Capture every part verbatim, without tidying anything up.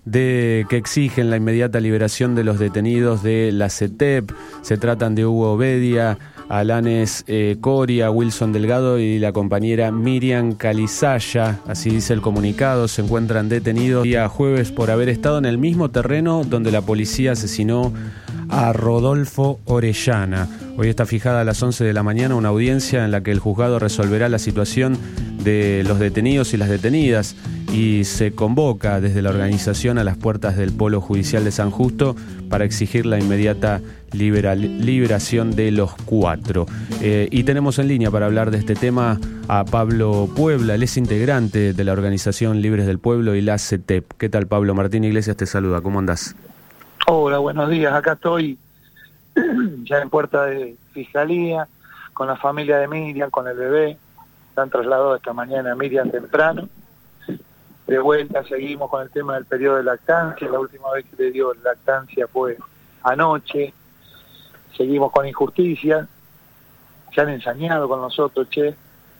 de que exigen la inmediata liberación de los detenidos de la C E T E P. Se tratan de Hugo Obedia, Alanes eh, Coria, Wilson Delgado y la compañera Miriam Calizaya. Así dice el comunicado. Se encuentran detenidos día jueves por haber estado en el mismo terreno donde la policía asesinó a Rodolfo Orellana. Hoy está fijada a las once de la mañana una audiencia en la que el juzgado resolverá la situación de los detenidos y las detenidas, y se convoca desde la organización a las puertas del Polo Judicial de San Justo para exigir la inmediata libera, liberación de los cuatro. Eh, y tenemos en línea para hablar de este tema a Pablo Puebla. Él es integrante de la organización Libres del Pueblo y la C E T E P. ¿Qué tal, Pablo? Martín Iglesias te saluda. ¿Cómo andás? Hola, buenos días. Acá estoy ya en puerta de Fiscalía, con la familia de Miriam, con el bebé. Han trasladado esta mañana a Miriam temprano. De vuelta seguimos con el tema del periodo de lactancia. La última vez que le dio lactancia fue anoche. Seguimos con injusticia. Se han ensañado con nosotros, che.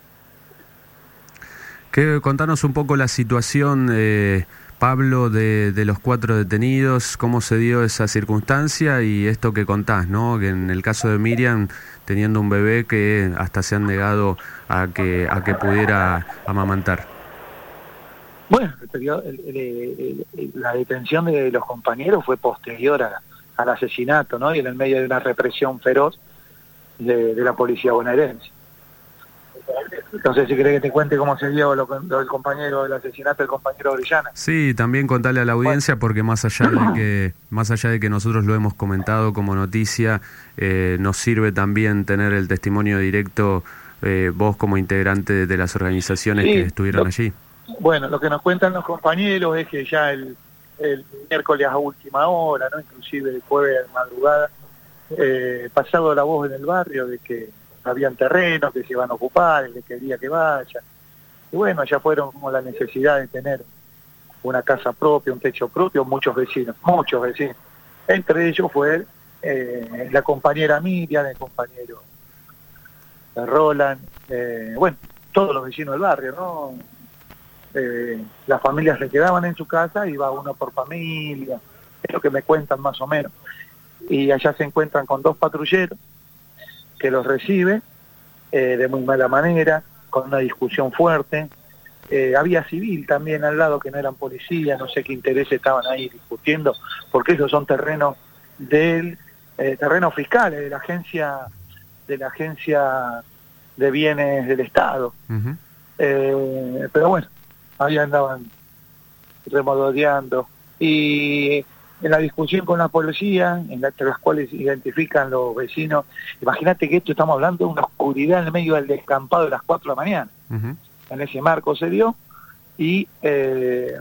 Que, contanos un poco la situación, eh, Pablo, de, de los cuatro detenidos, cómo se dio esa circunstancia y esto que contás, ¿no? Que en el caso de Miriam, teniendo un bebé que hasta se han negado a que a que pudiera amamantar. Bueno, el periodo, el, el, el, el, la detención de los compañeros fue posterior a, al asesinato, ¿no? Y en el medio de una represión feroz de, de la policía bonaerense. Entonces, si querés que te cuente cómo se dio lo, lo del compañero, el asesinato del compañero Orellana. Sí, también contarle a la audiencia, bueno, porque más allá de que más allá de que nosotros lo hemos comentado como noticia, eh, nos sirve también tener el testimonio directo, eh, vos como integrante de, de las organizaciones sí, que estuvieron lo, allí. Bueno, lo que nos cuentan los compañeros es que ya el, el miércoles a última hora, no, inclusive el jueves de madrugada, eh, pasado la voz en el barrio de que habían terrenos que se iban a ocupar, el que quería que vaya. Y bueno, ya fueron como la necesidad de tener una casa propia, un techo propio, muchos vecinos, muchos vecinos. Entre ellos fue eh, la compañera Miriam, el compañero Roland, eh, bueno, todos los vecinos del barrio, ¿no? Eh, las familias se quedaban en su casa, iba uno por familia, es lo que me cuentan más o menos. Y allá se encuentran con dos patrulleros que los recibe eh, de muy mala manera, con una discusión fuerte. Eh, había civil también al lado que no eran policías, no sé qué intereses estaban ahí discutiendo, porque esos son terrenos del eh, terrenos fiscales de la agencia de la agencia de bienes del Estado. Uh-huh. eh, pero bueno, ahí andaban remodoreando y en la discusión con la policía, en la, entre las cuales identifican los vecinos. Imagínate que esto estamos hablando de una oscuridad en el medio del descampado de las cuatro de la mañana. Uh-huh. En ese marco se dio y eh,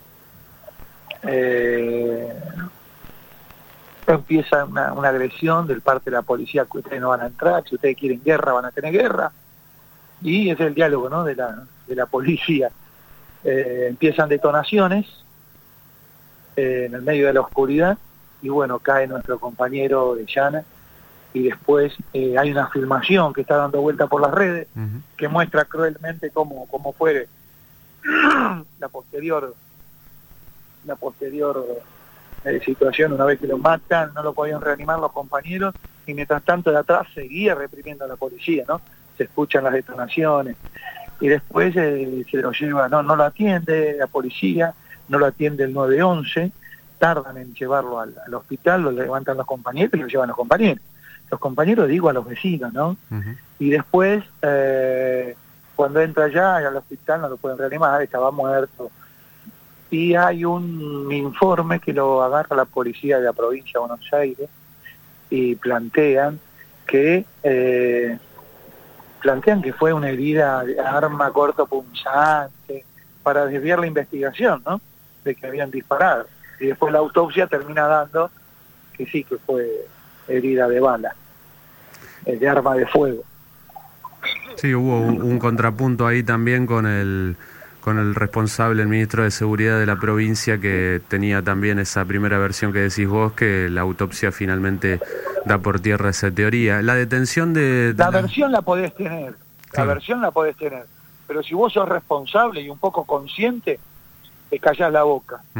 eh, empieza una, una agresión del parte de la policía, que ustedes no van a entrar, si ustedes quieren guerra van a tener guerra, y ese es el diálogo, ¿no? de la, de la policía. Eh, empiezan detonaciones eh, en el medio de la oscuridad y bueno, cae nuestro compañero Orellana y después eh, hay una filmación que está dando vuelta por las redes. Uh-huh. Que muestra cruelmente cómo, cómo fue la posterior la posterior eh, situación una vez que lo matan, no lo podían reanimar los compañeros y mientras tanto de atrás seguía reprimiendo a la policía, ¿no? Se escuchan las detonaciones y después eh, se lo lleva, no, no lo atiende la policía, no lo atiende el nueve once, tardan en llevarlo al, al hospital, lo levantan los compañeros y lo llevan los compañeros. Los compañeros, digo, a los vecinos, ¿no? Uh-huh. Y después, eh, cuando entra allá al hospital no lo pueden reanimar, estaba muerto. Y hay un informe que lo agarra la policía de la provincia de Buenos Aires y plantean que... Eh, plantean que fue una herida de arma cortopunzante para desviar la investigación, ¿no? De que habían disparado. Y después la autopsia termina dando que sí, que fue herida de bala, de arma de fuego. Sí, hubo un, un contrapunto ahí también con el con el responsable, el ministro de Seguridad de la provincia, que tenía también esa primera versión que decís vos, que la autopsia finalmente da por tierra esa teoría. La detención de... de la, la versión la podés tener, claro. La versión la podés tener, pero si vos sos responsable y un poco consciente, te callás la boca. Uh-huh.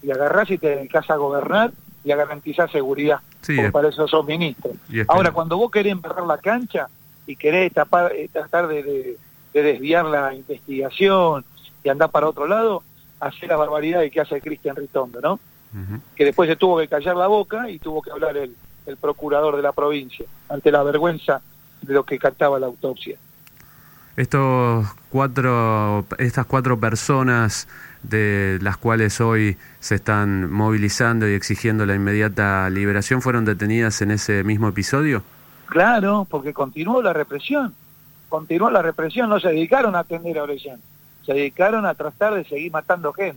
y agarrás y te dedicás a gobernar y a garantizar seguridad, sí, porque es... para eso sos ministro. Ahora, cuando vos querés embarrar la cancha y querés tapar, eh, tratar de, de, de desviar la investigación y andar para otro lado, hacer la barbaridad de que hace Cristian Ritondo, ¿no? Uh-huh. Que después se tuvo que callar la boca y tuvo que hablar el, el procurador de la provincia, ante la vergüenza de lo que cantaba la autopsia. Estos cuatro, estas cuatro personas de las cuales hoy se están movilizando y exigiendo la inmediata liberación, ¿fueron detenidas en ese mismo episodio? Claro, porque continuó la represión, continuó la represión, no se dedicaron a atender a Orellana, se dedicaron a tratar de seguir matando gente.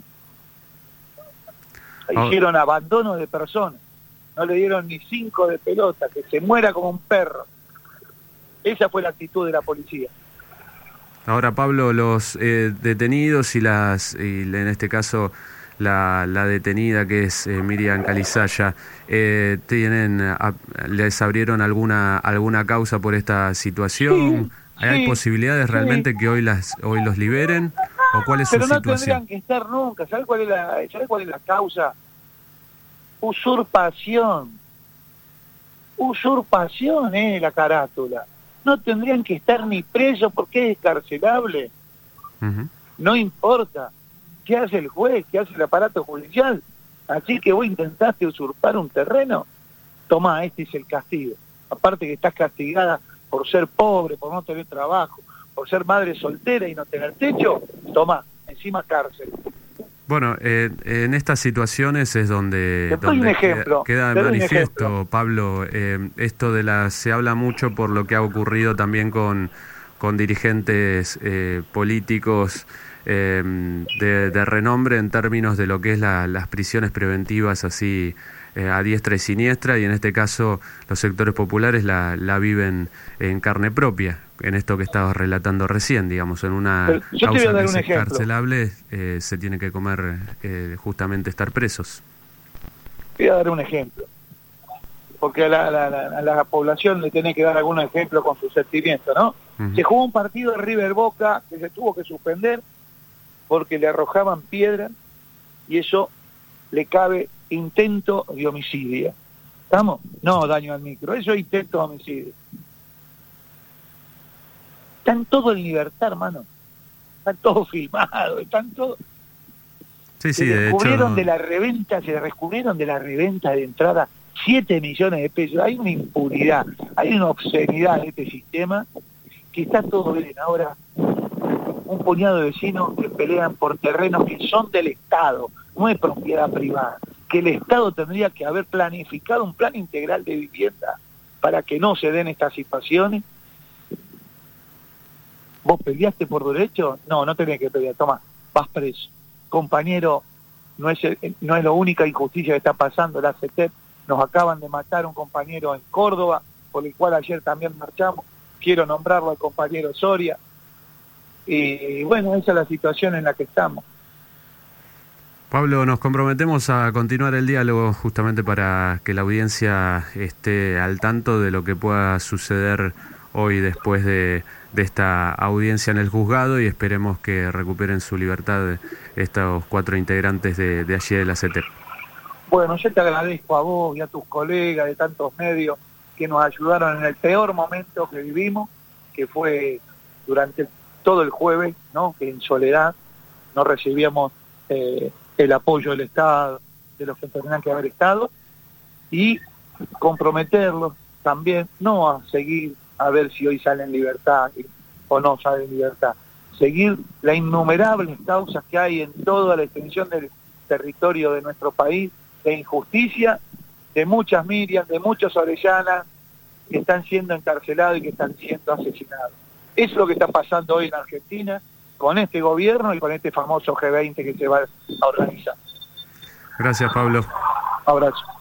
Oh. Hicieron abandono de personas, no le dieron ni cinco de pelota, que se muera como un perro. Esa fue la actitud de la policía. Ahora, Pablo, los eh, detenidos y las, y en este caso la, la detenida que es eh, Miriam Calizaya, eh, tienen, a, ¿les abrieron alguna alguna causa por esta situación? Sí, ¿Hay sí, posibilidades sí. realmente que hoy las hoy los liberen? ¿O cuál es Pero su no situación? Tendrían que estar nunca. ¿Sabes cuál es la, ¿sabes cuál es la causa? Usurpación. Usurpación es eh, la carátula. No tendrían que estar ni presos porque es escarcelable. Uh-huh. No importa. ¿Qué hace el juez? ¿Qué hace el aparato judicial? Así que vos intentaste usurpar un terreno. Tomá, este es el castigo. Aparte que estás castigada por ser pobre, por no tener trabajo, por ser madre soltera y no tener techo, tomá, encima cárcel. Bueno, eh, en estas situaciones es donde, donde ejemplo, queda, queda de manifiesto, Pablo, eh, esto de la, se habla mucho por lo que ha ocurrido también con, con dirigentes eh, políticos eh, de, de renombre en términos de lo que es la, las prisiones preventivas así eh, a diestra y siniestra, y en este caso los sectores populares la, la viven en carne propia, en esto que estabas relatando recién, digamos, en una causa que es excarcelable, eh, se tiene que comer eh, justamente estar presos. Voy a dar un ejemplo, porque a la, la, la, a la población le tiene que dar algún ejemplo con su sentimiento, ¿no? Uh-huh. Se jugó un partido de River Boca que se tuvo que suspender porque le arrojaban piedras y eso le cabe intento de homicidio. ¿Estamos? No daño al micro, eso es intento de homicidio. Están todos en libertad, hermano. Están todos filmados, están todos... Sí, sí, se de descubrieron hecho... de la reventa, se descubrieron de la reventa de entrada siete millones de pesos. Hay una impunidad, hay una obscenidad en este sistema que está todo bien. Ahora, un puñado de vecinos que pelean por terrenos que son del Estado, no es propiedad privada, que el Estado tendría que haber planificado un plan integral de vivienda para que no se den estas situaciones. ¿Vos peleaste por derecho? No, no tenés que pelear, toma, vas preso. Compañero, no es, el, no es la única injusticia que está pasando, la C E T E P, nos acaban de matar a un compañero en Córdoba, por el cual ayer también marchamos, quiero nombrarlo al compañero Soria, y bueno, esa es la situación en la que estamos. Pablo, nos comprometemos a continuar el diálogo justamente para que la audiencia esté al tanto de lo que pueda suceder hoy después de, de esta audiencia en el juzgado, y esperemos que recuperen su libertad estos cuatro integrantes de, de allí de la C E T E P. Bueno, yo te agradezco a vos y a tus colegas de tantos medios que nos ayudaron en el peor momento que vivimos, que fue durante todo el jueves, ¿no? Que en soledad no recibíamos eh, el apoyo del Estado, de los que tendrían que haber estado, y comprometerlos también, no a seguir a ver si hoy salen en libertad o no salen en libertad, seguir las innumerables causas que hay en toda la extensión del territorio de nuestro país, de injusticia, de muchas Miriam, de muchos Orellanas que están siendo encarcelados y que están siendo asesinados. Eso es lo que está pasando hoy en Argentina, con este gobierno y con este famoso G veinte que se va a organizar. Gracias, Pablo. Abrazo.